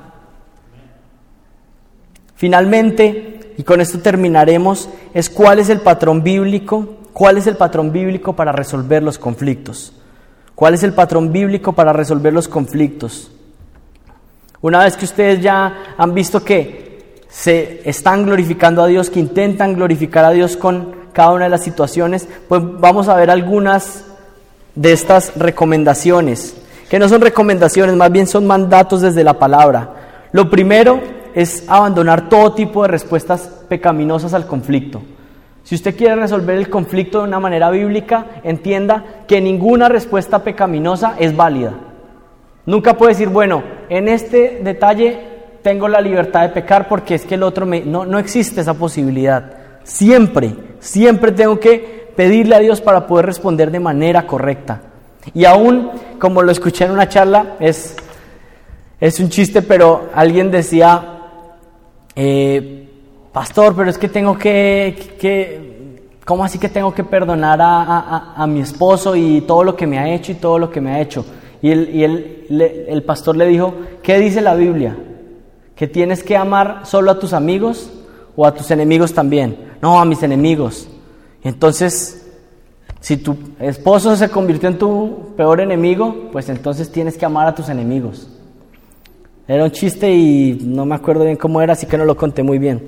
Finalmente, y con esto terminaremos, es cuál es el patrón bíblico, cuál es el patrón bíblico para resolver los conflictos. ¿Cuál es el patrón bíblico para resolver los conflictos? Una vez que ustedes ya han visto que se están glorificando a Dios, que intentan glorificar a Dios con cada una de las situaciones, pues vamos a ver algunas de estas recomendaciones, que no son recomendaciones, más bien son mandatos desde la palabra. Lo primero es abandonar todo tipo de respuestas pecaminosas al conflicto. Si usted quiere resolver el conflicto de una manera bíblica, entienda que ninguna respuesta pecaminosa es válida. Nunca puede decir, bueno, en este detalle tengo la libertad de pecar porque es que el otro me... No, no existe esa posibilidad. Siempre, siempre tengo que pedirle a Dios para poder responder de manera correcta. Y aún, como lo escuché en una charla, es, es un chiste, pero alguien decía... Eh, Pastor, pero es que tengo que, que, ¿cómo así que tengo que perdonar a, a, a mi esposo y todo lo que me ha hecho y todo lo que me ha hecho? Y, el, y el, le, el pastor le dijo, ¿qué dice la Biblia? ¿Que tienes que amar solo a tus amigos o a tus enemigos también? No, a mis enemigos. Entonces, si tu esposo se convirtió en tu peor enemigo, pues entonces tienes que amar a tus enemigos. Era un chiste y no me acuerdo bien cómo era, así que no lo conté muy bien.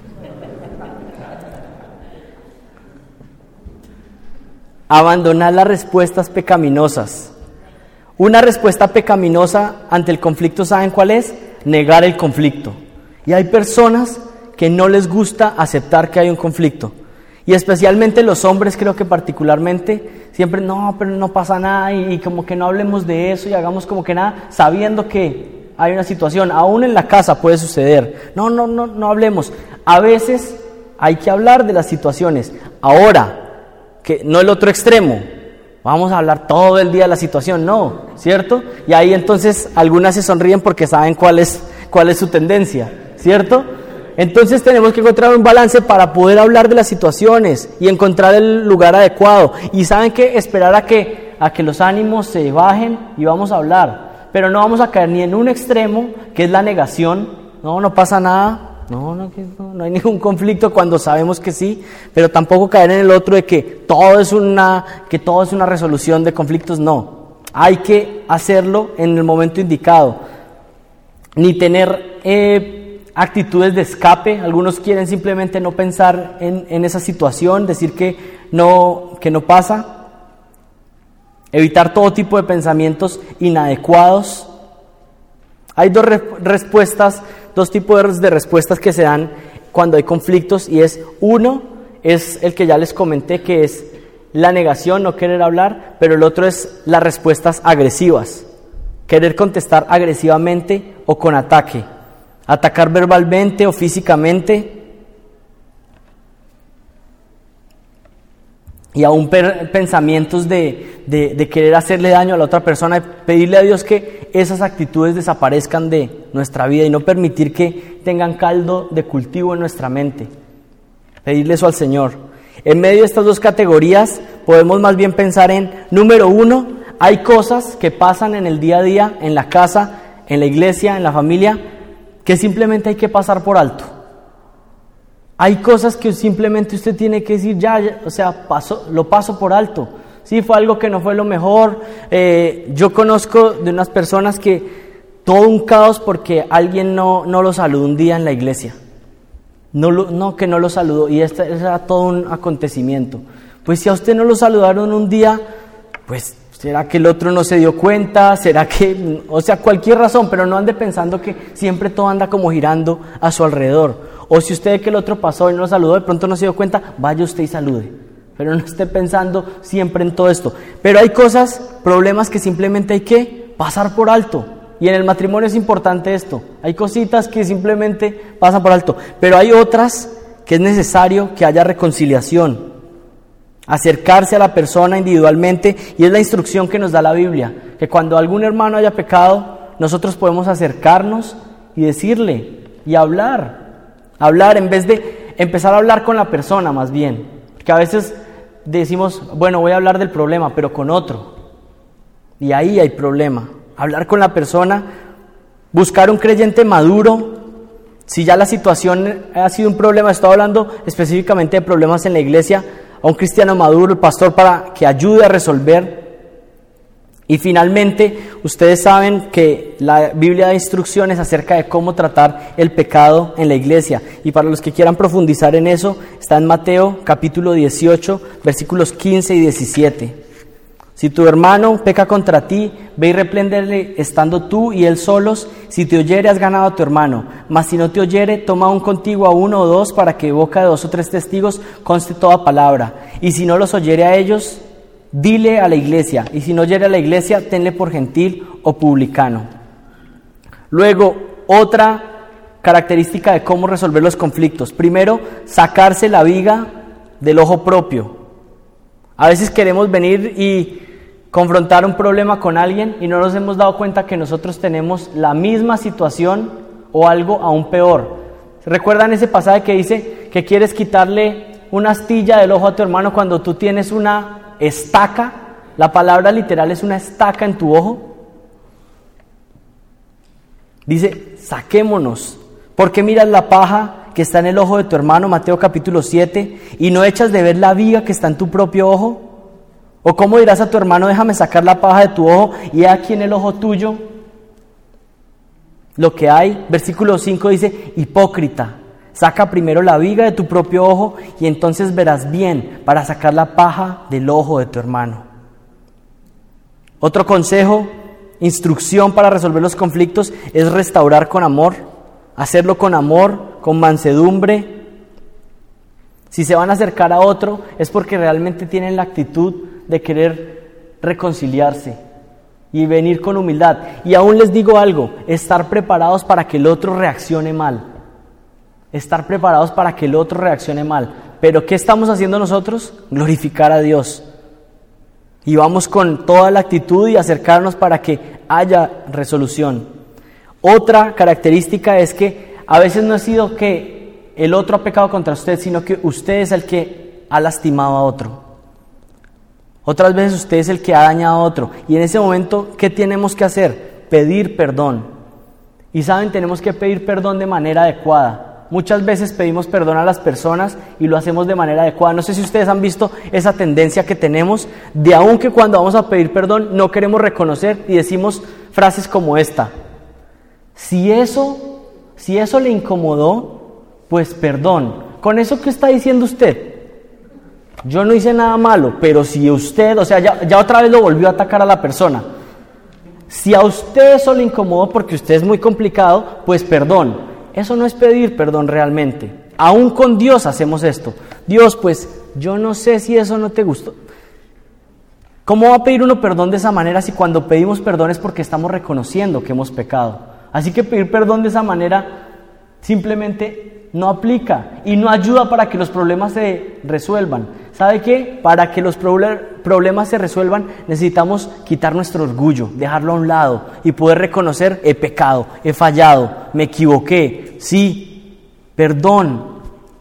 Abandonar las respuestas pecaminosas. Una respuesta pecaminosa ante el conflicto, ¿saben cuál es? Negar el conflicto. Y hay personas que no les gusta aceptar que hay un conflicto. Y especialmente los hombres, creo que particularmente, siempre, no, pero no pasa nada y, y como que no hablemos de eso y hagamos como que nada, sabiendo que hay una situación, aún en la casa puede suceder. No, no, no, no hablemos. A veces hay que hablar de las situaciones. Ahora, que no el otro extremo, vamos a hablar todo el día de la situación, no, ¿cierto? Y ahí entonces algunas se sonríen porque saben cuál es, cuál es su tendencia, ¿cierto? Entonces tenemos que encontrar un balance para poder hablar de las situaciones y encontrar el lugar adecuado. Y saben que esperar a que, a que los ánimos se bajen y vamos a hablar. Pero no vamos a caer ni en un extremo, que es la negación. No, no pasa nada. No, no, no, no hay ningún conflicto cuando sabemos que sí. Pero tampoco caer en el otro de que todo es una, que todo es una resolución de conflictos. No. Hay que hacerlo en el momento indicado. Ni tener Eh, actitudes de escape. Algunos quieren simplemente no pensar en, en esa situación, decir que no, que no pasa. Evitar todo tipo de pensamientos inadecuados. Hay dos re- respuestas, dos tipos de respuestas que se dan cuando hay conflictos, y es uno, es el que ya les comenté, que es la negación, no querer hablar, pero el otro es las respuestas agresivas, querer contestar agresivamente o con ataque. Atacar verbalmente o físicamente, y aún per, pensamientos de, de, de querer hacerle daño a la otra persona, pedirle a Dios que esas actitudes desaparezcan de nuestra vida y no permitir que tengan caldo de cultivo en nuestra mente. Pedirle eso al Señor. En medio de estas dos categorías podemos más bien pensar en, número uno, hay cosas que pasan en el día a día, en la casa, en la iglesia, en la familia, que simplemente hay que pasar por alto. Hay cosas que simplemente usted tiene que decir, ya, ya o sea, paso, lo paso por alto. Sí, fue algo que no fue lo mejor. Eh, yo conozco de unas personas que todo un caos porque alguien no, no lo saludó un día en la iglesia. No, lo, no que no lo saludó, y este era todo un acontecimiento. Pues si a usted no lo saludaron un día, pues ¿será que el otro no se dio cuenta? ¿Será que...? O sea, cualquier razón, pero no ande pensando que siempre todo anda como girando a su alrededor. O si usted ve que el otro pasó y no lo saludó, de pronto no se dio cuenta, vaya usted y salude. Pero no esté pensando siempre en todo esto. Pero hay cosas, problemas que simplemente hay que pasar por alto. Y en el matrimonio es importante esto. Hay cositas que simplemente pasan por alto. Pero hay otras que es necesario que haya reconciliación. Acercarse a la persona individualmente, y es la instrucción que nos da la Biblia, que cuando algún hermano haya pecado, nosotros podemos acercarnos y decirle, y hablar, hablar en vez de empezar a hablar con la persona más bien, porque a veces decimos, bueno, voy a hablar del problema, pero con otro, y ahí hay problema. Hablar con la persona, buscar un creyente maduro. Si ya la situación ha sido un problema, estoy hablando específicamente de problemas en la iglesia, a un cristiano maduro, el pastor, para que ayude a resolver. Y finalmente, ustedes saben que la Biblia da instrucciones acerca de cómo tratar el pecado en la iglesia. Y para los que quieran profundizar en eso, está en Mateo capítulo dieciocho, versículos quince y diecisiete. Si tu hermano peca contra ti, ve y repréndele estando tú y él solos. Si te oyere, has ganado a tu hermano. Mas si no te oyere, toma aún contigo a uno o dos, para que de boca de dos o tres testigos conste toda palabra. Y si no los oyere a ellos, dile a la iglesia. Y si no oyere a la iglesia, tenle por gentil o publicano. Luego, otra característica de cómo resolver los conflictos. Primero, sacarse la viga del ojo propio. A veces queremos venir y confrontar un problema con alguien y no nos hemos dado cuenta que nosotros tenemos la misma situación o algo aún peor. ¿Recuerdan ese pasaje que dice que quieres quitarle una astilla del ojo a tu hermano cuando tú tienes una estaca? La palabra literal es una estaca en tu ojo. Dice, saquémonos. ¿Por qué miras la paja que está en el ojo de tu hermano? Mateo capítulo siete. ¿Y no echas de ver la viga que está en tu propio ojo? ¿O cómo dirás a tu hermano, déjame sacar la paja de tu ojo y he aquí en el ojo tuyo? lo que hay. Versículo cinco dice, hipócrita, saca primero la viga de tu propio ojo y entonces verás bien para sacar la paja del ojo de tu hermano. Otro consejo, instrucción para resolver los conflictos es restaurar con amor, hacerlo con amor, con mansedumbre. Si se van a acercar a otro es porque realmente tienen la actitud de querer reconciliarse y venir con humildad. Y aún les digo algo, estar preparados para que el otro reaccione mal. Estar preparados para que el otro reaccione mal. Pero ¿qué estamos haciendo nosotros? Glorificar a Dios. Y vamos con toda la actitud y acercarnos para que haya resolución. Otra característica es que a veces no ha sido que el otro ha pecado contra usted, sino que usted es el que ha lastimado a otro. Otras veces usted es el que ha dañado a otro. Y en ese momento, ¿qué tenemos que hacer? Pedir perdón. Y saben, tenemos que pedir perdón de manera adecuada. Muchas veces pedimos perdón a las personas y lo hacemos de manera adecuada. No sé si ustedes han visto esa tendencia que tenemos de aunque cuando vamos a pedir perdón no queremos reconocer y decimos frases como esta. Si eso, si eso le incomodó, pues perdón. ¿Con eso qué está diciendo usted? Yo no hice nada malo, pero si usted, o sea, ya, ya otra vez lo volvió a atacar a la persona. Si a usted eso le incomodó porque usted es muy complicado, pues perdón. Eso no es pedir perdón realmente. Aún con Dios hacemos esto. Dios, pues yo no sé si eso no te gustó. ¿Cómo va a pedir uno perdón de esa manera si cuando pedimos perdón es porque estamos reconociendo que hemos pecado? Así que pedir perdón de esa manera simplemente no aplica y no ayuda para que los problemas se resuelvan. ¿Sabe qué? Para que los proble- problemas se resuelvan necesitamos quitar nuestro orgullo, dejarlo a un lado y poder reconocer: he pecado, he fallado, me equivoqué, sí, perdón.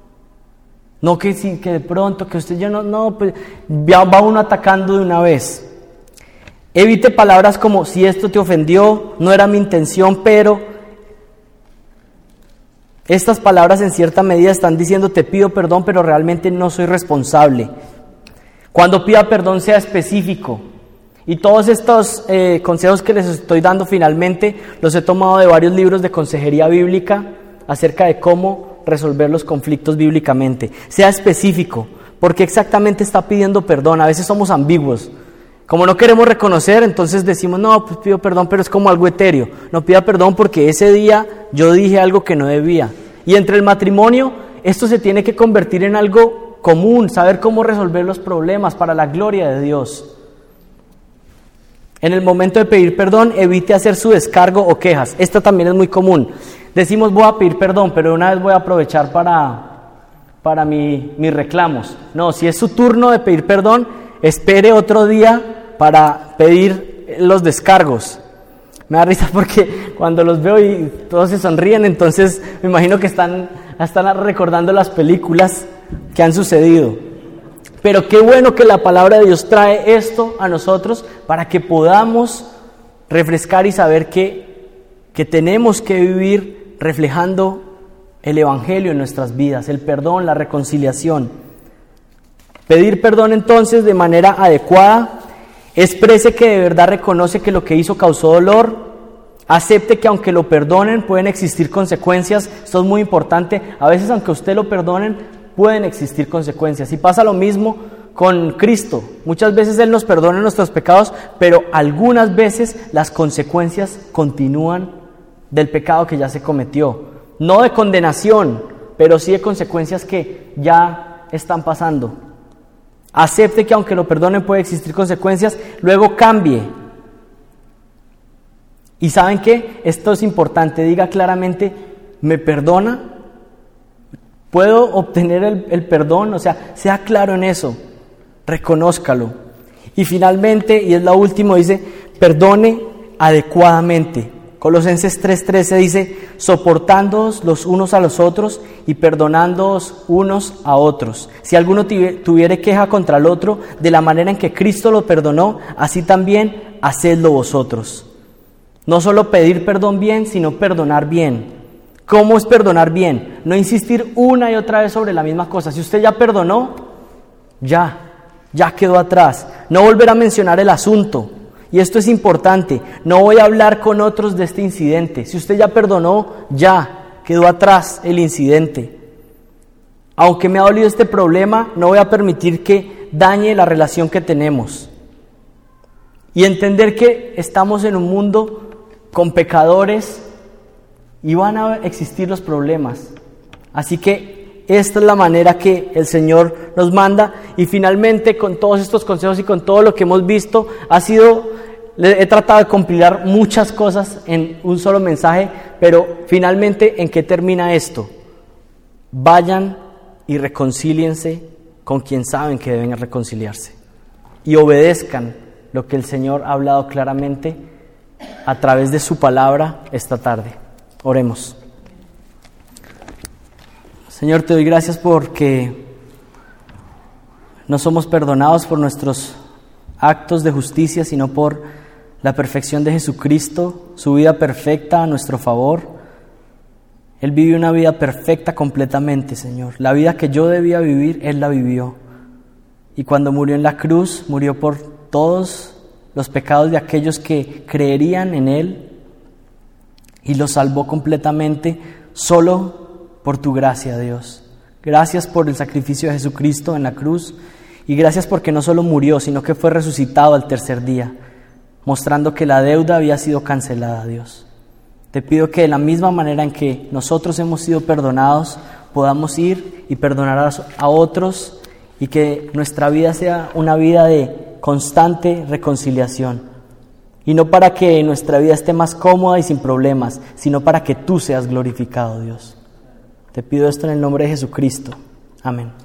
No que, sí, que de pronto, que usted ya no, no, pues ya va uno atacando de una vez. Evite palabras como: si esto te ofendió, no era mi intención, pero... Estas palabras en cierta medida están diciendo: te pido perdón, pero realmente no soy responsable. Cuando pida perdón, sea específico. Y todos estos eh, consejos que les estoy dando finalmente los he tomado de varios libros de consejería bíblica acerca de cómo resolver los conflictos bíblicamente. Sea específico, porque exactamente está pidiendo perdón. A veces somos ambiguos. Como no queremos reconocer, entonces decimos: no, pues pido perdón, pero es como algo etéreo. No pida perdón porque ese día yo dije algo que no debía. Y entre el matrimonio, esto se tiene que convertir en algo común, saber cómo resolver los problemas para la gloria de Dios. En el momento de pedir perdón, evite hacer su descargo o quejas. Esto también es muy común. Decimos: voy a pedir perdón, pero de una vez voy a aprovechar para, para mi, mis reclamos. No, si es su turno de pedir perdón, espere otro día para pedir los descargos. Me da risa porque cuando los veo y todos se sonríen, entonces me imagino que están, están recordando las películas que han sucedido. Pero qué bueno que la palabra de Dios trae esto a nosotros para que podamos refrescar y saber que, que tenemos que vivir reflejando el Evangelio en nuestras vidas, el perdón, la reconciliación. Pedir perdón entonces de manera adecuada. Exprese que de verdad reconoce que lo que hizo causó dolor. Acepte que aunque lo perdonen pueden existir consecuencias. Esto es muy importante. A veces aunque usted lo perdonen pueden existir consecuencias. Y pasa lo mismo con Cristo. Muchas veces Él nos perdona nuestros pecados, pero algunas veces las consecuencias continúan del pecado que ya se cometió. No de condenación, pero sí de consecuencias que ya están pasando. Acepte que aunque lo perdonen puede existir consecuencias, luego cambie. ¿Y saben qué? Esto es importante, diga claramente: ¿me perdona? ¿Puedo obtener el, el perdón? O sea, sea claro en eso, reconózcalo. Y finalmente, y es la última, dice: perdone adecuadamente. Colosenses tres trece dice: soportándoos los unos a los otros y perdonándoos unos a otros. Si alguno tuviere queja contra el otro, de la manera en que Cristo lo perdonó, así también hacedlo vosotros. No solo pedir perdón bien, sino perdonar bien. ¿Cómo es perdonar bien? No insistir una y otra vez sobre la misma cosa. Si usted ya perdonó, ya, ya quedó atrás. No volver a mencionar el asunto. Y esto es importante, no voy a hablar con otros de este incidente. Si usted ya perdonó, ya quedó atrás el incidente. Aunque me ha dolido este problema, no voy a permitir que dañe la relación que tenemos. Y entender que estamos en un mundo con pecadores y van a existir los problemas. Así que esta es la manera que el Señor nos manda. Y finalmente, con todos estos consejos y con todo lo que hemos visto, ha sido, he tratado de compilar muchas cosas en un solo mensaje, pero finalmente, ¿en qué termina esto? Vayan y reconcíliense con quien saben que deben reconciliarse. Y obedezcan lo que el Señor ha hablado claramente a través de su palabra esta tarde. Oremos. Señor, te doy gracias porque no somos perdonados por nuestros actos de justicia, sino por la perfección de Jesucristo, su vida perfecta a nuestro favor. Él vivió una vida perfecta completamente, Señor. La vida que yo debía vivir, Él la vivió. Y cuando murió en la cruz, murió por todos los pecados de aquellos que creerían en Él y los salvó completamente solo por tu gracia, Dios. Gracias por el sacrificio de Jesucristo en la cruz y gracias porque no solo murió, sino que fue resucitado al tercer día, mostrando que la deuda había sido cancelada, Dios. Te pido que de la misma manera en que nosotros hemos sido perdonados, podamos ir y perdonar a, a otros y que nuestra vida sea una vida de constante reconciliación. Y no para que nuestra vida esté más cómoda y sin problemas, sino para que tú seas glorificado, Dios. Te pido esto en el nombre de Jesucristo. Amén.